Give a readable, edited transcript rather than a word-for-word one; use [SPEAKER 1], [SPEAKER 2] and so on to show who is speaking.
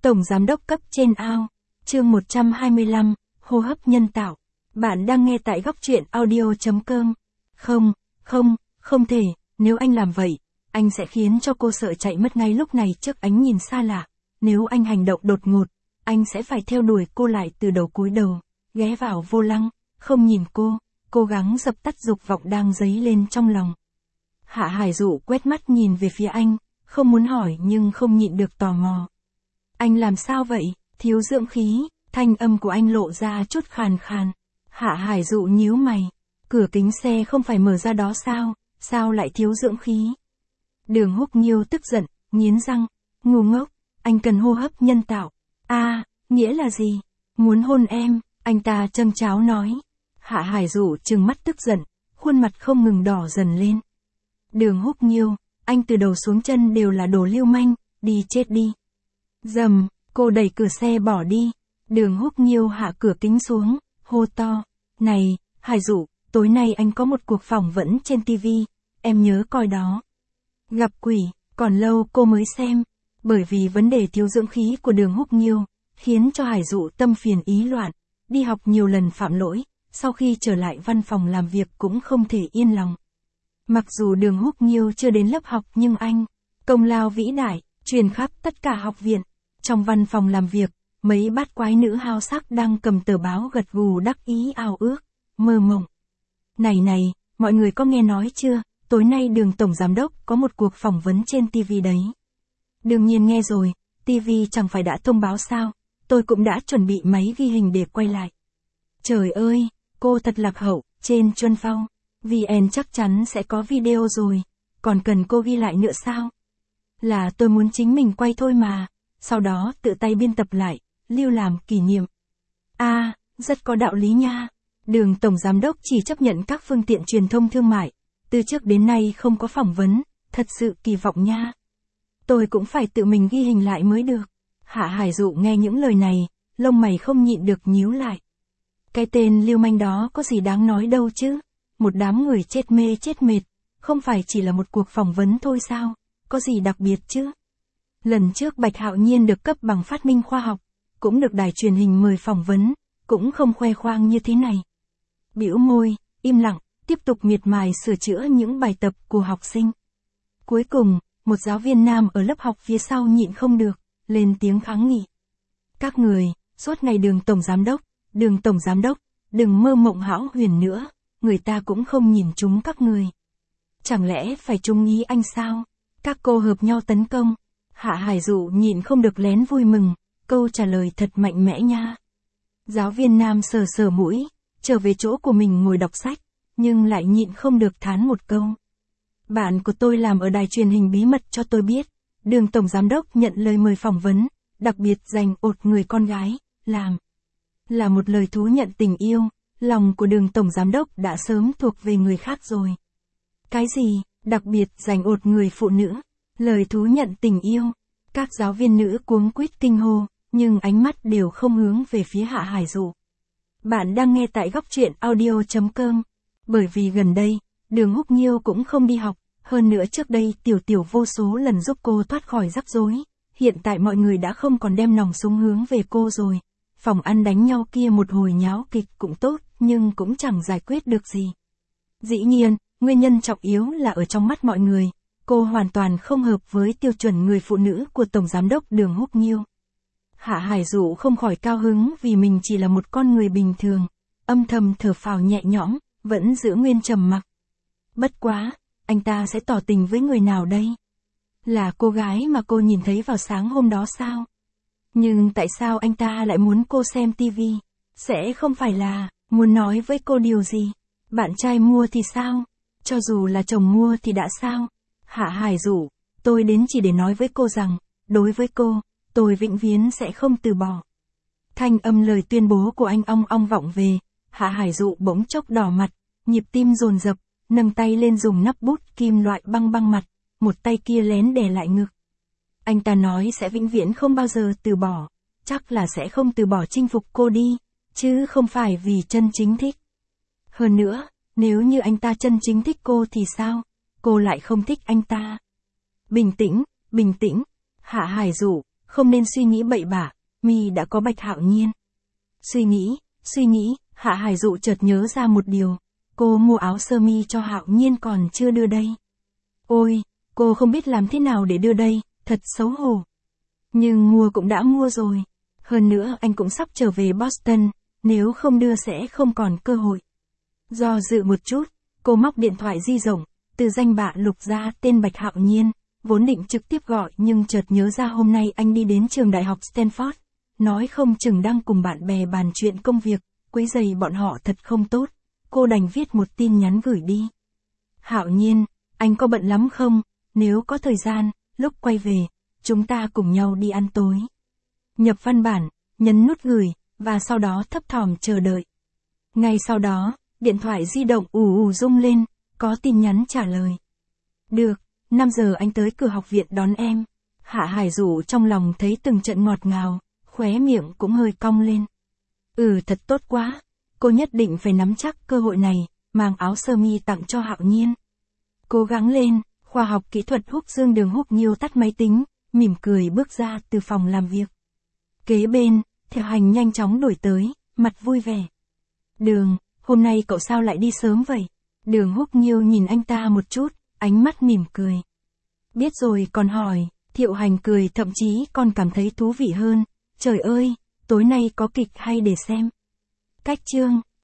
[SPEAKER 1] Tổng giám đốc cấp trên ao. Chương 125, hô hấp nhân tạo. Bạn đang nghe tại góc truyện audio.com. Không thể, nếu anh làm vậy, anh sẽ khiến cho cô sợ chạy mất ngay lúc này trước ánh nhìn xa lạ. Nếu anh hành động đột ngột, anh sẽ phải theo đuổi cô lại từ đầu cúi đầu, ghé vào vô lăng, không nhìn cô, cố gắng dập tắt dục vọng đang dấy lên trong lòng. Hạ Hải Dụ quét mắt nhìn về phía anh, không muốn hỏi nhưng không nhịn được tò mò. Anh làm sao vậy, thiếu dưỡng khí, thanh âm của anh lộ ra chút khàn khàn. Hạ Hải Dụ nhíu mày, cửa kính xe không phải mở ra đó sao lại thiếu dưỡng khí. Đường Húc Nhiêu tức giận, nghiến răng, ngu ngốc, anh cần hô hấp nhân tạo. Nghĩa là gì? Muốn hôn em, anh ta châm cháo nói. Hạ Hải Dụ trừng mắt tức giận, khuôn mặt không ngừng đỏ dần lên. Đường Húc Nhiêu, anh từ đầu xuống chân đều là đồ lưu manh, đi chết đi. Dầm, cô đẩy cửa xe bỏ đi. Đường Húc Nhiêu hạ cửa kính xuống, hô to. Này, Hải Dụ, tối nay anh có một cuộc phỏng vấn trên TV, em nhớ coi đó. Gặp quỷ, còn lâu cô mới xem. Bởi vì vấn đề thiếu dưỡng khí của Đường Húc Nhiêu, khiến cho Hải Dụ tâm phiền ý loạn, đi học nhiều lần phạm lỗi, sau khi trở lại văn phòng làm việc cũng không thể yên lòng. Mặc dù Đường Húc Nhiêu chưa đến lớp học nhưng anh, công lao vĩ đại, truyền khắp tất cả học viện. Trong văn phòng làm việc, mấy bát quái nữ hao sắc đang cầm tờ báo gật gù đắc ý ao ước, mơ mộng. Này, mọi người có nghe nói chưa, tối nay Đường Tổng Giám Đốc có một cuộc phỏng vấn trên TV đấy. Đương nhiên nghe rồi, TV chẳng phải đã thông báo sao, tôi cũng đã chuẩn bị máy ghi hình để quay lại. Trời ơi, cô thật lạc hậu, trên Chuân Phong, VN chắc chắn sẽ có video rồi, còn cần cô ghi lại nữa sao? Là tôi muốn chính mình quay thôi mà, sau đó tự tay biên tập lại, lưu làm kỷ niệm. Rất có đạo lý nha. Đường Tổng Giám Đốc chỉ chấp nhận các phương tiện truyền thông thương mại, từ trước đến nay không có phỏng vấn, thật sự kỳ vọng nha. Tôi cũng phải tự mình ghi hình lại mới được. Hạ Hải Dụ nghe những lời này, lông mày không nhịn được nhíu lại. Cái tên lưu manh đó có gì đáng nói đâu chứ, một đám người chết mê chết mệt, không phải chỉ là một cuộc phỏng vấn thôi sao, có gì đặc biệt chứ. Lần trước Bạch Hạo Nhiên được cấp bằng phát minh khoa học, cũng được đài truyền hình mời phỏng vấn, cũng không khoe khoang như thế này. Bĩu môi, im lặng, tiếp tục miệt mài sửa chữa những bài tập của học sinh. Cuối cùng, một giáo viên nam ở lớp học phía sau nhịn không được, lên tiếng kháng nghị. Các người, suốt ngày Đường Tổng Giám Đốc, đừng mơ mộng hão huyền nữa, người ta cũng không nhìn chúng các người. Chẳng lẽ phải chung ý anh sao? Các cô hợp nhau tấn công. Hạ Hải Dụ nhịn không được lén vui mừng, câu trả lời thật mạnh mẽ nha. Giáo viên nam sờ mũi, trở về chỗ của mình ngồi đọc sách, nhưng lại nhịn không được thán một câu. Bạn của tôi làm ở đài truyền hình bí mật cho tôi biết, Đường Tổng Giám Đốc nhận lời mời phỏng vấn, đặc biệt dành ột người con gái, là một lời thú nhận tình yêu, lòng của Đường Tổng Giám Đốc đã sớm thuộc về người khác rồi. Cái gì, đặc biệt dành ột người phụ nữ, lời thú nhận tình yêu, các giáo viên nữ cuống quýt kinh hô, nhưng ánh mắt đều không hướng về phía Hạ Hải Dụ. Bạn đang nghe tại góc truyện audio.com. Bởi vì gần đây, Đường Húc Nhiêu cũng không đi học, hơn nữa trước đây Tiểu vô số lần giúp cô thoát khỏi rắc rối, hiện tại mọi người đã không còn đem nòng súng hướng về cô rồi. Phòng ăn đánh nhau kia một hồi nháo kịch cũng tốt, nhưng cũng chẳng giải quyết được gì. Dĩ nhiên, nguyên nhân trọng yếu là ở trong mắt mọi người, cô hoàn toàn không hợp với tiêu chuẩn người phụ nữ của Tổng Giám Đốc Đường Húc Nhiêu. Hạ Hải Dụ không khỏi cao hứng vì mình chỉ là một con người bình thường, âm thầm thở phào nhẹ nhõm, vẫn giữ nguyên trầm mặc. Bất quá, anh ta sẽ tỏ tình với người nào đây? Là cô gái mà cô nhìn thấy vào sáng hôm đó sao? Nhưng tại sao anh ta lại muốn cô xem TV? Sẽ không phải là muốn nói với cô điều gì? Bạn trai mua thì sao? Cho dù là chồng mua thì đã sao? Hạ Hải Dụ, tôi đến chỉ để nói với cô rằng, đối với cô, tôi vĩnh viễn sẽ không từ bỏ. Thanh âm lời tuyên bố của anh ong ong vọng về, Hạ Hải Dụ bỗng chốc đỏ mặt, nhịp tim dồn dập, nâng tay lên dùng nắp bút kim loại băng mặt, một tay kia lén đè lại ngực. Anh ta nói sẽ vĩnh viễn không bao giờ từ bỏ, chắc là sẽ không từ bỏ chinh phục cô đi, chứ không phải vì chân chính thích. Hơn nữa, nếu như anh ta chân chính thích cô thì sao? Cô lại không thích anh ta. Bình tĩnh, Hạ Hải Dụ, không nên suy nghĩ bậy bạ, mi đã có Bạch Hạo Nhiên. Suy nghĩ, Hạ Hải Dụ chợt nhớ ra một điều. Cô mua áo sơ mi cho Hạo Nhiên còn chưa đưa đây. Ôi, cô không biết làm thế nào để đưa đây, thật xấu hổ. Nhưng mua cũng đã mua rồi. Hơn nữa anh cũng sắp trở về Boston, nếu không đưa sẽ không còn cơ hội. Do dự một chút, cô móc điện thoại di động, từ danh bạ lục ra tên Bạch Hạo Nhiên, vốn định trực tiếp gọi nhưng chợt nhớ ra hôm nay anh đi đến trường đại học Stanford, nói không chừng đang cùng bạn bè bàn chuyện công việc, quấy rầy bọn họ thật không tốt, cô đành viết một tin nhắn gửi đi. Hạo Nhiên, anh có bận lắm không? Nếu có thời gian, lúc quay về, chúng ta cùng nhau đi ăn tối. Nhập văn bản, nhấn nút gửi, và sau đó thấp thỏm chờ đợi. Ngay sau đó, điện thoại di động ù rung lên, có tin nhắn trả lời. Được, 5 giờ anh tới cửa học viện đón em. Hạ Hải Dụ trong lòng thấy từng trận ngọt ngào, khóe miệng cũng hơi cong lên. Thật tốt quá, cô nhất định phải nắm chắc cơ hội này, mang áo sơ mi tặng cho Hạo Nhiên. Cố gắng lên, khoa học kỹ thuật Húc Dương Đường Húc Nhiêu tắt máy tính, mỉm cười bước ra từ phòng làm việc. Kế bên, Theo Hành nhanh chóng đuổi tới, mặt vui vẻ. Đường, hôm nay cậu sao lại đi sớm vậy? Đường Húc Nhiêu nhìn anh ta một chút, ánh mắt mỉm cười. Biết rồi còn hỏi, Thiệu Hành cười thậm chí còn cảm thấy thú vị hơn. Trời ơi, tối nay có kịch hay để xem. Cách chương